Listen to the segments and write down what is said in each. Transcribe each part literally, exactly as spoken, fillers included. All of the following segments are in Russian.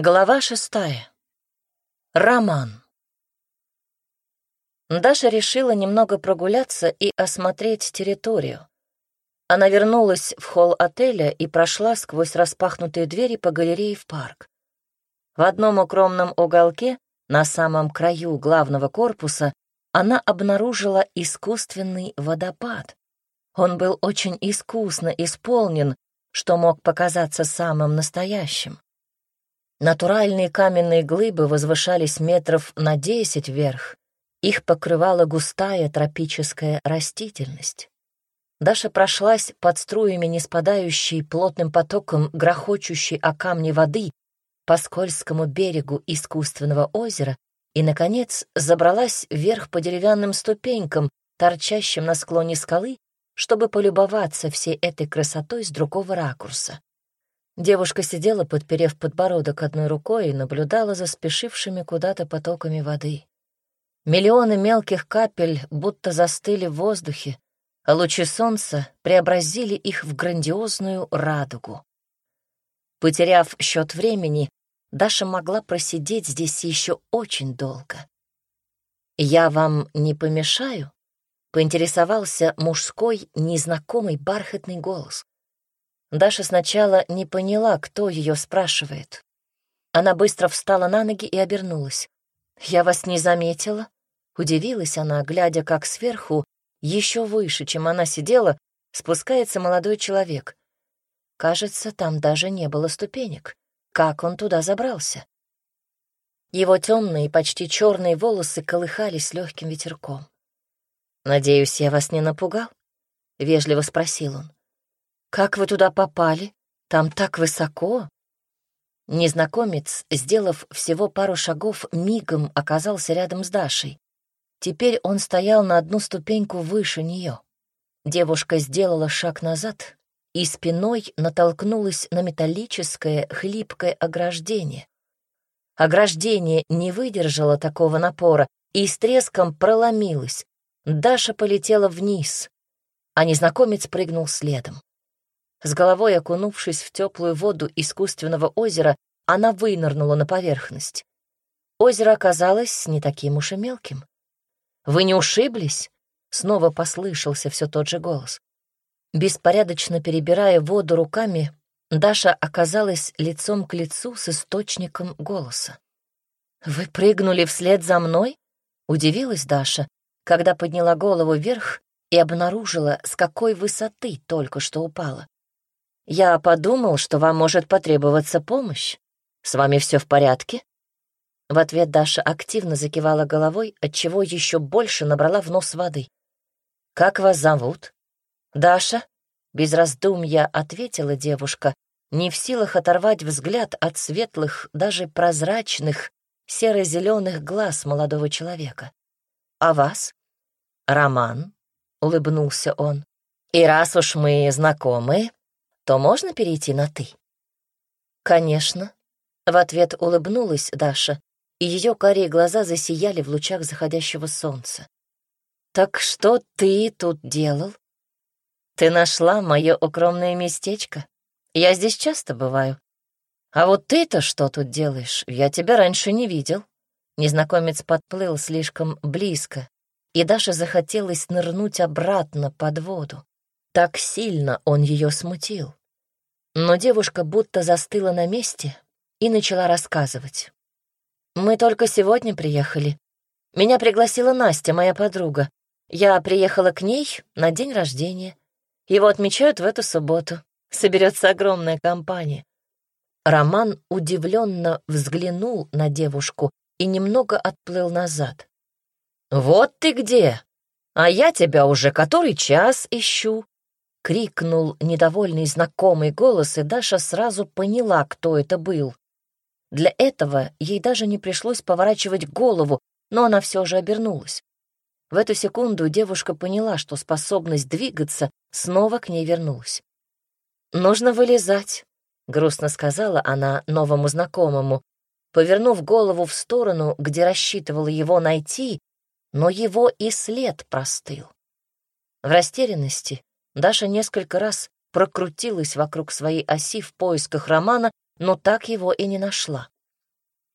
Глава шестая. Роман. Даша решила немного прогуляться и осмотреть территорию. Она вернулась в холл отеля и прошла сквозь распахнутые двери по галерее в парк. В одном укромном уголке, на самом краю главного корпуса, она обнаружила искусственный водопад. Он был очень искусно исполнен, что мог показаться самым настоящим. Натуральные каменные глыбы возвышались метров на десять вверх. Их покрывала густая тропическая растительность. Даша прошлась под струями неспадающей плотным потоком грохочущей о камни воды по скользкому берегу искусственного озера и, наконец, забралась вверх по деревянным ступенькам, торчащим на склоне скалы, чтобы полюбоваться всей этой красотой с другого ракурса. Девушка сидела, подперев подбородок одной рукой, и наблюдала за спешившими куда-то потоками воды. Миллионы мелких капель будто застыли в воздухе, а лучи солнца преобразили их в грандиозную радугу. Потеряв счет времени, Даша могла просидеть здесь еще очень долго. «Я вам не помешаю?» — поинтересовался мужской, незнакомый бархатный голос. Даша сначала не поняла, кто ее спрашивает. Она быстро встала на ноги и обернулась. «Я вас не заметила?» Удивилась она, глядя, как сверху, еще выше, чем она сидела, спускается молодой человек. Кажется, там даже не было ступенек. Как он туда забрался? Его темные, почти черные волосы колыхались легким ветерком. «Надеюсь, я вас не напугал?» — вежливо спросил он. «Как вы туда попали? Там так высоко!» Незнакомец, сделав всего пару шагов, мигом оказался рядом с Дашей. Теперь он стоял на одну ступеньку выше нее. Девушка сделала шаг назад и спиной натолкнулась на металлическое хлипкое ограждение. Ограждение не выдержало такого напора и с треском проломилось. Даша полетела вниз, а незнакомец прыгнул следом. С головой окунувшись в теплую воду искусственного озера, она вынырнула на поверхность. Озеро оказалось не таким уж и мелким. «Вы не ушиблись?» — снова послышался все тот же голос. Беспорядочно перебирая воду руками, Даша оказалась лицом к лицу с источником голоса. «Вы прыгнули вслед за мной?» — удивилась Даша, когда подняла голову вверх и обнаружила, с какой высоты только что упала. «Я подумал, что вам может потребоваться помощь. С вами все в порядке?» В ответ Даша активно закивала головой, отчего еще больше набрала в нос воды. «Как вас зовут?» «Даша», — без раздумья ответила девушка, не в силах оторвать взгляд от светлых, даже прозрачных, серо-зеленых глаз молодого человека. «А вас?» «Роман», — улыбнулся он. «И раз уж мы знакомы, то можно перейти на «ты»?» «Конечно», — в ответ улыбнулась Даша, и ее карие глаза засияли в лучах заходящего солнца. «Так что ты тут делал?» «Ты нашла мое укромное местечко? Я здесь часто бываю. А вот ты-то что тут делаешь? Я тебя раньше не видел». Незнакомец подплыл слишком близко, и Даше захотелось нырнуть обратно под воду. Так сильно он ее смутил. Но девушка будто застыла на месте и начала рассказывать. «Мы только сегодня приехали. Меня пригласила Настя, моя подруга. Я приехала к ней на день рождения. Его отмечают в эту субботу. Соберется огромная компания». Роман удивленно взглянул на девушку и немного отплыл назад. «Вот ты где! А я тебя уже который час ищу!» — крикнул недовольный знакомый голос, и Даша сразу поняла, кто это был. Для этого ей даже не пришлось поворачивать голову, но она все же обернулась. В эту секунду девушка поняла, что способность двигаться снова к ней вернулась. «Нужно вылезать», — грустно сказала она новому знакомому, повернув голову в сторону, где рассчитывала его найти, но его и след простыл. В растерянности Даша несколько раз прокрутилась вокруг своей оси в поисках Романа, но так его и не нашла.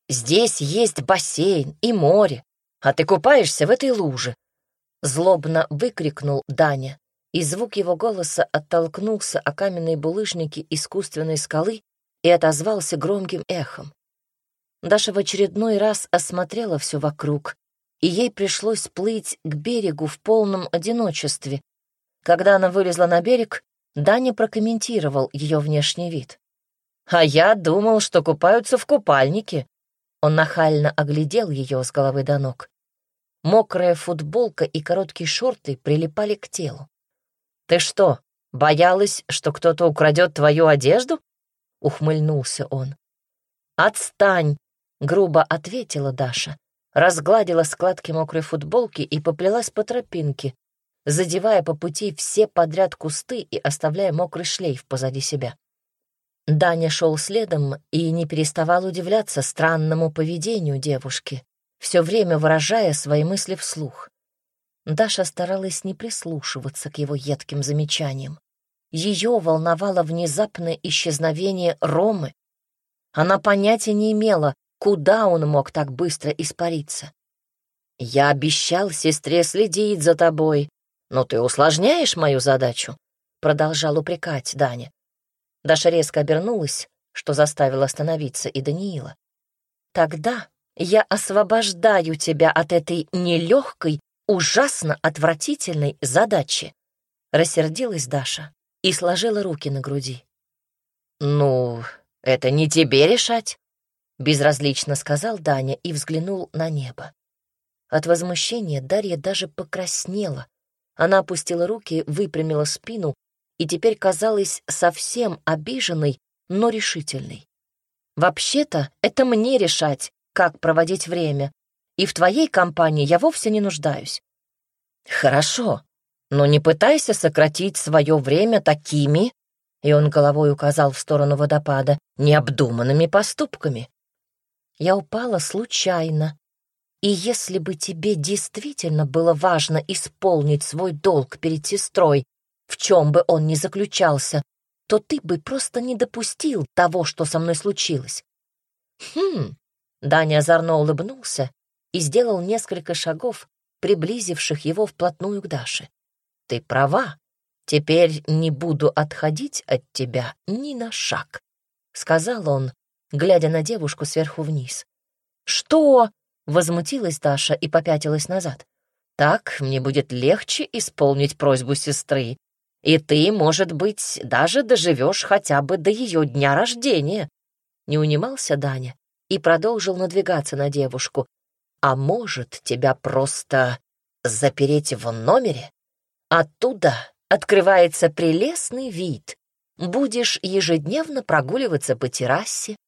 Здесь есть бассейн и море, а ты купаешься в этой луже!» Злобно выкрикнул Даня, и звук его голоса оттолкнулся о каменные булыжники искусственной скалы и отозвался громким эхом. Даша в очередной раз осмотрела все вокруг, и ей пришлось плыть к берегу в полном одиночестве. Когда она вылезла на берег, Даня прокомментировал ее внешний вид. «А я думал, что купаются в купальнике». Он нахально оглядел ее с головы до ног. Мокрая футболка и короткие шорты прилипали к телу. «Ты что, боялась, что кто-то украдет твою одежду?» — ухмыльнулся он. «Отстань!» — грубо ответила Даша, разгладила складки мокрой футболки и поплелась по тропинке, задевая по пути все подряд кусты и оставляя мокрый шлейф позади себя. Даня шел следом и не переставал удивляться странному поведению девушки, все время выражая свои мысли вслух. Даша старалась не прислушиваться к его едким замечаниям. Ее волновало внезапное исчезновение Ромы. Она понятия не имела, куда он мог так быстро испариться. «Я обещал сестре следить за тобой, но ты усложняешь мою задачу», — продолжал упрекать Даня. Даша резко обернулась, что заставило остановиться и Даниила. «Тогда я освобождаю тебя от этой нелегкой, ужасно отвратительной задачи», — рассердилась Даша и сложила руки на груди. «Ну, это не тебе решать», — безразлично сказал Даня и взглянул на небо. От возмущения Дарья даже покраснела. Она опустила руки, выпрямила спину и теперь казалась совсем обиженной, но решительной. «Вообще-то это мне решать, как проводить время, и в твоей компании я вовсе не нуждаюсь». «Хорошо, но не пытайся сократить свое время такими», и он головой указал в сторону водопада, «необдуманными поступками». «Я упала случайно, и если бы тебе действительно было важно исполнить свой долг перед сестрой, в чем бы он ни заключался, то ты бы просто не допустил того, что со мной случилось». «Хм», — Даня озорно улыбнулся и сделал несколько шагов, приблизивших его вплотную к Даше. «Ты права, теперь не буду отходить от тебя ни на шаг», — сказал он, глядя на девушку сверху вниз. «Что?» — возмутилась Даша и попятилась назад. «Так мне будет легче исполнить просьбу сестры, и ты, может быть, даже доживешь хотя бы до ее дня рождения». Не унимался Даня и продолжил надвигаться на девушку. «А может, тебя просто запереть в номере? Оттуда открывается прелестный вид. Будешь ежедневно прогуливаться по террасе».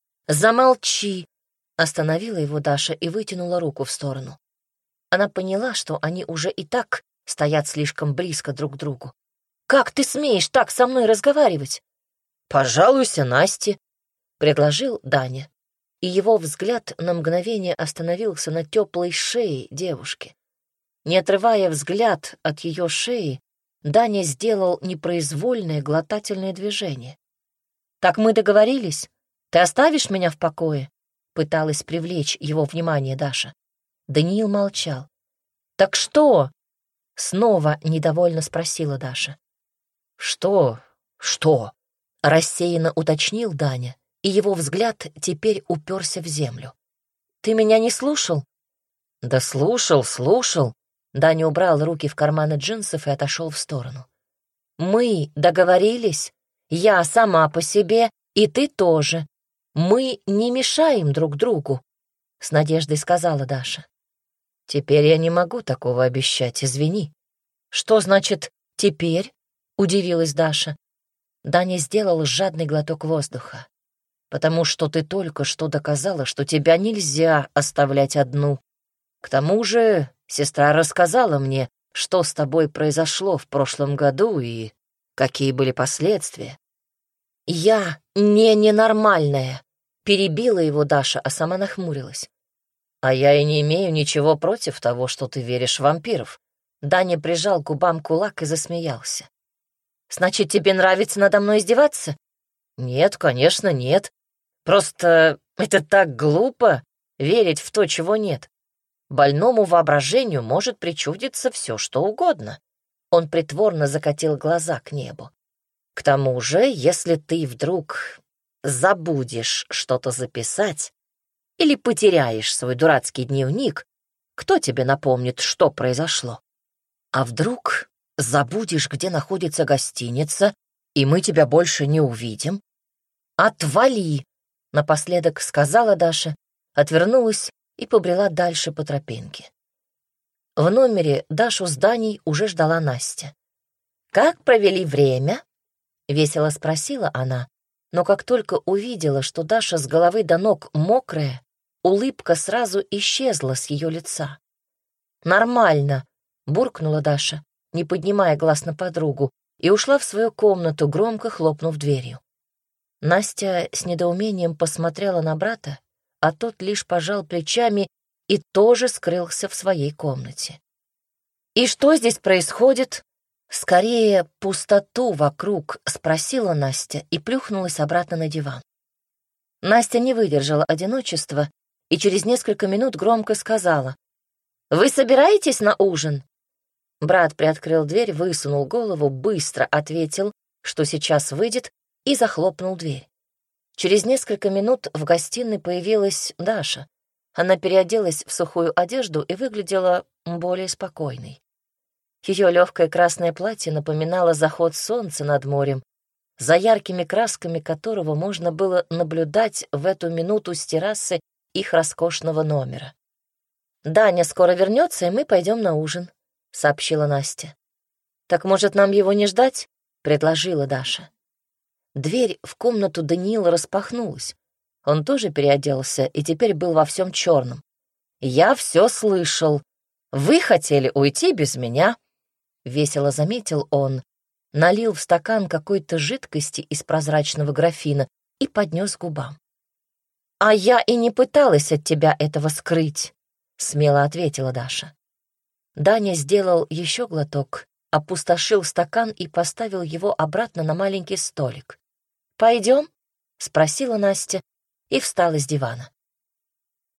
«Замолчи!» — остановила его Даша и вытянула руку в сторону. Она поняла, что они уже и так стоят слишком близко друг к другу. «Как ты смеешь так со мной разговаривать?» «Пожалуйся Насте», — предложил Даня, и его взгляд на мгновение остановился на теплой шее девушки. Не отрывая взгляд от ее шеи, Даня сделал непроизвольное глотательное движение. «Так мы договорились? Ты оставишь меня в покое?» — пыталась привлечь его внимание Даша. Даниил молчал. «Так что?» — снова недовольно спросила Даша. «Что? Что?» — рассеянно уточнил Даня, и его взгляд теперь уперся в землю. «Ты меня не слушал?» «Да слушал, слушал». Даня убрал руки в карманы джинсов и отошел в сторону. «Мы договорились. Я сама по себе, и ты тоже. Мы не мешаем друг другу», — с надеждой сказала Даша. «Теперь я не могу такого обещать, извини». «Что значит «теперь»?» — удивилась Даша. Даня сделал жадный глоток воздуха. «Потому что ты только что доказала, что тебя нельзя оставлять одну. К тому же сестра рассказала мне, что с тобой произошло в прошлом году и какие были последствия». «Я не ненормальная», — перебила его Даша, а сама нахмурилась. «А я и не имею ничего против того, что ты веришь в вампиров». Даня прижал к губам кулак и засмеялся. «Значит, тебе нравится надо мной издеваться?» «Нет, конечно, нет. Просто это так глупо — верить в то, чего нет. Больному воображению может причудиться все, что угодно. Он притворно закатил глаза к небу. К тому же, если ты вдруг забудешь что-то записать или потеряешь свой дурацкий дневник, кто тебе напомнит, что произошло? А вдруг забудешь, где находится гостиница, и мы тебя больше не увидим? Отвали, напоследок сказала Даша, отвернулась и побрела дальше по тропинке. В номере Дашу с Даней уже ждала Настя. «Как провели время?» — весело спросила она, но как только увидела, что Даша с головы до ног мокрая, улыбка сразу исчезла с ее лица. «Нормально», — буркнула Даша, не поднимая глаз на подругу, и ушла в свою комнату, громко хлопнув дверью. Настя с недоумением посмотрела на брата, а тот лишь пожал плечами и тоже скрылся в своей комнате. «И что здесь происходит?» «Скорее, пустоту вокруг», — спросила Настя и плюхнулась обратно на диван. Настя не выдержала одиночества и через несколько минут громко сказала: «Вы собираетесь на ужин?» Брат приоткрыл дверь, высунул голову, быстро ответил, что сейчас выйдет, и захлопнул дверь. Через несколько минут в гостиной появилась Даша. Она переоделась в сухую одежду и выглядела более спокойной. Ее легкое красное платье напоминало заход солнца над морем, за яркими красками которого можно было наблюдать в эту минуту с террасы их роскошного номера. «Даня скоро вернется, и мы пойдем на ужин», — сообщила Настя. «Так, может, нам его не ждать?» — предложила Даша. Дверь в комнату Даниила распахнулась. Он тоже переоделся и теперь был во всем черном. «Я все слышал. Вы хотели уйти без меня?» — весело заметил он, налил в стакан какой-то жидкости из прозрачного графина и поднес к губам. «А я и не пыталась от тебя этого скрыть», — смело ответила Даша. Даня сделал еще глоток, опустошил стакан и поставил его обратно на маленький столик. «Пойдем?» — спросила Настя и встала с дивана.